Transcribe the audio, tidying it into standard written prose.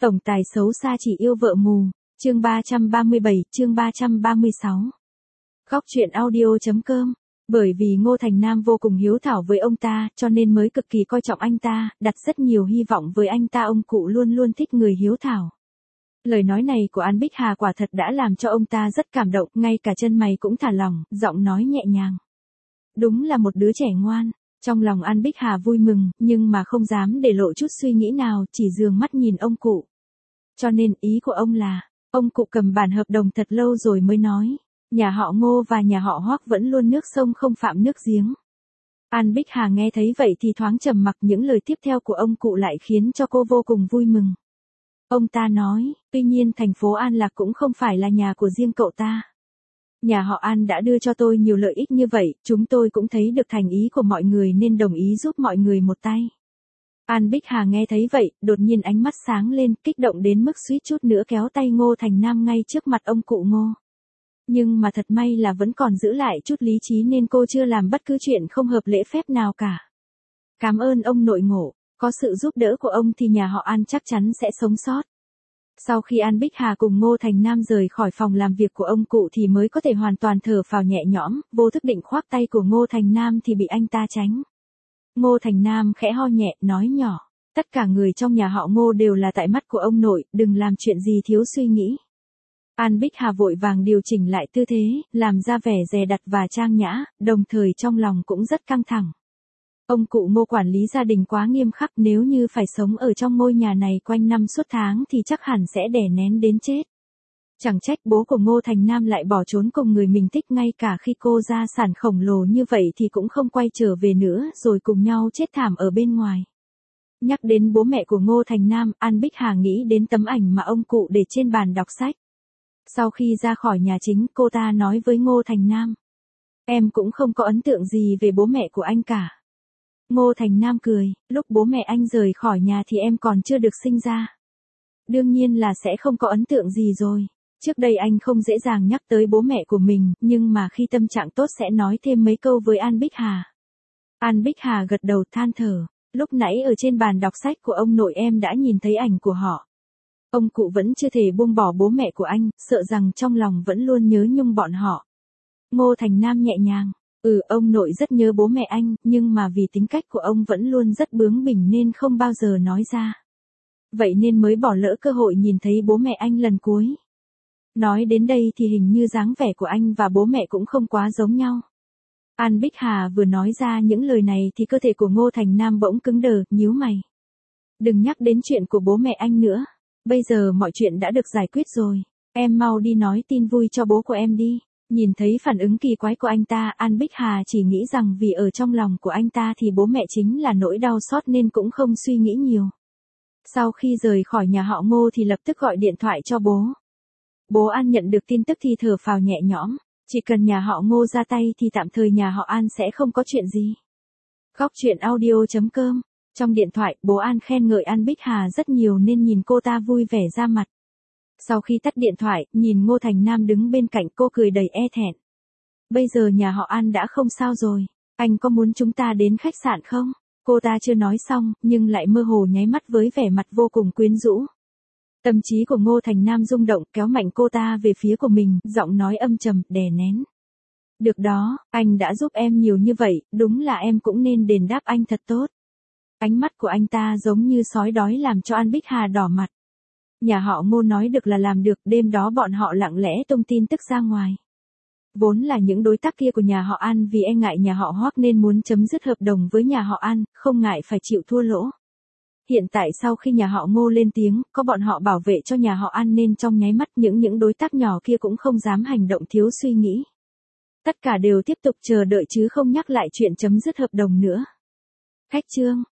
Tổng tài xấu xa chỉ yêu vợ mù. Chương 337, chương 336. Góc truyện audio.com. Bởi vì Ngô Thành Nam vô cùng hiếu thảo với ông ta, cho nên mới cực kỳ coi trọng anh ta, đặt rất nhiều hy vọng với anh ta. Ông cụ luôn luôn thích người hiếu thảo. Lời nói này của An Bích Hà quả thật đã làm cho ông ta rất cảm động, ngay cả chân mày cũng thả lỏng, giọng nói nhẹ nhàng. Đúng là một đứa trẻ ngoan. Trong lòng An Bích Hà vui mừng, nhưng mà không dám để lộ chút suy nghĩ nào, chỉ dường mắt nhìn ông cụ. Cho nên ý của ông là, ông cụ cầm bản hợp đồng thật lâu rồi mới nói, nhà họ Ngô và nhà họ Hoắc vẫn luôn nước sông không phạm nước giếng. An Bích Hà nghe thấy vậy thì thoáng trầm mặc, những lời tiếp theo của ông cụ lại khiến cho cô vô cùng vui mừng. Ông ta nói, tuy nhiên thành phố An Lạc cũng không phải là nhà của riêng cậu ta. Nhà họ An đã đưa cho tôi nhiều lợi ích như vậy, chúng tôi cũng thấy được thành ý của mọi người nên đồng ý giúp mọi người một tay. An Bích Hà nghe thấy vậy, đột nhiên ánh mắt sáng lên, kích động đến mức suýt chút nữa kéo tay Ngô Thành Nam ngay trước mặt ông cụ Ngô. Nhưng mà thật may là vẫn còn giữ lại chút lý trí nên cô chưa làm bất cứ chuyện không hợp lễ phép nào cả. Cảm ơn ông nội Ngô, có sự giúp đỡ của ông thì nhà họ An chắc chắn sẽ sống sót. Sau khi An Bích Hà cùng Ngô Thành Nam rời khỏi phòng làm việc của ông cụ thì mới có thể hoàn toàn thở phào nhẹ nhõm, vô thức định khoác tay của Ngô Thành Nam thì bị anh ta tránh. Ngô Thành Nam khẽ ho nhẹ, nói nhỏ, tất cả người trong nhà họ Ngô đều là tại mắt của ông nội, đừng làm chuyện gì thiếu suy nghĩ. An Bích Hà vội vàng điều chỉnh lại tư thế, làm ra vẻ dè dặt và trang nhã, đồng thời trong lòng cũng rất căng thẳng. Ông cụ Ngô quản lý gia đình quá nghiêm khắc, nếu như phải sống ở trong ngôi nhà này quanh năm suốt tháng thì chắc hẳn sẽ đè nén đến chết. Chẳng trách bố của Ngô Thành Nam lại bỏ trốn cùng người mình thích, ngay cả khi cô gia sản khổng lồ như vậy thì cũng không quay trở về nữa, rồi cùng nhau chết thảm ở bên ngoài. Nhắc đến bố mẹ của Ngô Thành Nam, An Bích Hà nghĩ đến tấm ảnh mà ông cụ để trên bàn đọc sách. Sau khi ra khỏi nhà chính, cô ta nói với Ngô Thành Nam, em cũng không có ấn tượng gì về bố mẹ của anh cả. Ngô Thành Nam cười, lúc bố mẹ anh rời khỏi nhà thì em còn chưa được sinh ra. Đương nhiên là sẽ không có ấn tượng gì rồi. Trước đây anh không dễ dàng nhắc tới bố mẹ của mình, nhưng mà khi tâm trạng tốt sẽ nói thêm mấy câu với An Bích Hà. An Bích Hà gật đầu than thở, lúc nãy ở trên bàn đọc sách của ông nội em đã nhìn thấy ảnh của họ. Ông cụ vẫn chưa thể buông bỏ bố mẹ của anh, sợ rằng trong lòng vẫn luôn nhớ nhung bọn họ. Ngô Thành Nam nhẹ nhàng, ông nội rất nhớ bố mẹ anh, nhưng mà vì tính cách của ông vẫn luôn rất bướng bỉnh nên không bao giờ nói ra. Vậy nên mới bỏ lỡ cơ hội nhìn thấy bố mẹ anh lần cuối. Nói đến đây thì hình như dáng vẻ của anh và bố mẹ cũng không quá giống nhau. An Bích Hà vừa nói ra những lời này thì cơ thể của Ngô Thành Nam bỗng cứng đờ, nhíu mày. Đừng nhắc đến chuyện của bố mẹ anh nữa. Bây giờ mọi chuyện đã được giải quyết rồi. Em mau đi nói tin vui cho bố của em đi. Nhìn thấy phản ứng kỳ quái của anh ta, An Bích Hà chỉ nghĩ rằng vì ở trong lòng của anh ta thì bố mẹ chính là nỗi đau xót nên cũng không suy nghĩ nhiều. Sau khi rời khỏi nhà họ Ngô thì lập tức gọi điện thoại cho bố. Bố An nhận được tin tức thì thở phào nhẹ nhõm, chỉ cần nhà họ Ngô ra tay thì tạm thời nhà họ An sẽ không có chuyện gì. Góc truyện audio.com. Trong điện thoại, bố An khen ngợi An Bích Hà rất nhiều nên nhìn cô ta vui vẻ ra mặt. Sau khi tắt điện thoại, nhìn Ngô Thành Nam đứng bên cạnh, cô cười đầy e thẹn. Bây giờ nhà họ An đã không sao rồi, anh có muốn chúng ta đến khách sạn không? Cô ta chưa nói xong, nhưng lại mơ hồ nháy mắt với vẻ mặt vô cùng quyến rũ. Tâm trí của Ngô Thành Nam rung động, kéo mạnh cô ta về phía của mình, giọng nói âm trầm, đè nén. Được đó, anh đã giúp em nhiều như vậy, đúng là em cũng nên đền đáp anh thật tốt. Ánh mắt của anh ta giống như sói đói làm cho An Bích Hà đỏ mặt. Nhà họ Ngô nói được là làm được, đêm đó bọn họ lặng lẽ tung tin tức ra ngoài. Vốn là những đối tác kia của nhà họ An vì e ngại nhà họ Hoắc nên muốn chấm dứt hợp đồng với nhà họ An, không ngại phải chịu thua lỗ. Hiện tại sau khi nhà họ Ngô lên tiếng, có bọn họ bảo vệ cho nhà họ An nên trong nháy mắt những đối tác nhỏ kia cũng không dám hành động thiếu suy nghĩ. Tất cả đều tiếp tục chờ đợi chứ không nhắc lại chuyện chấm dứt hợp đồng nữa. Khách trương,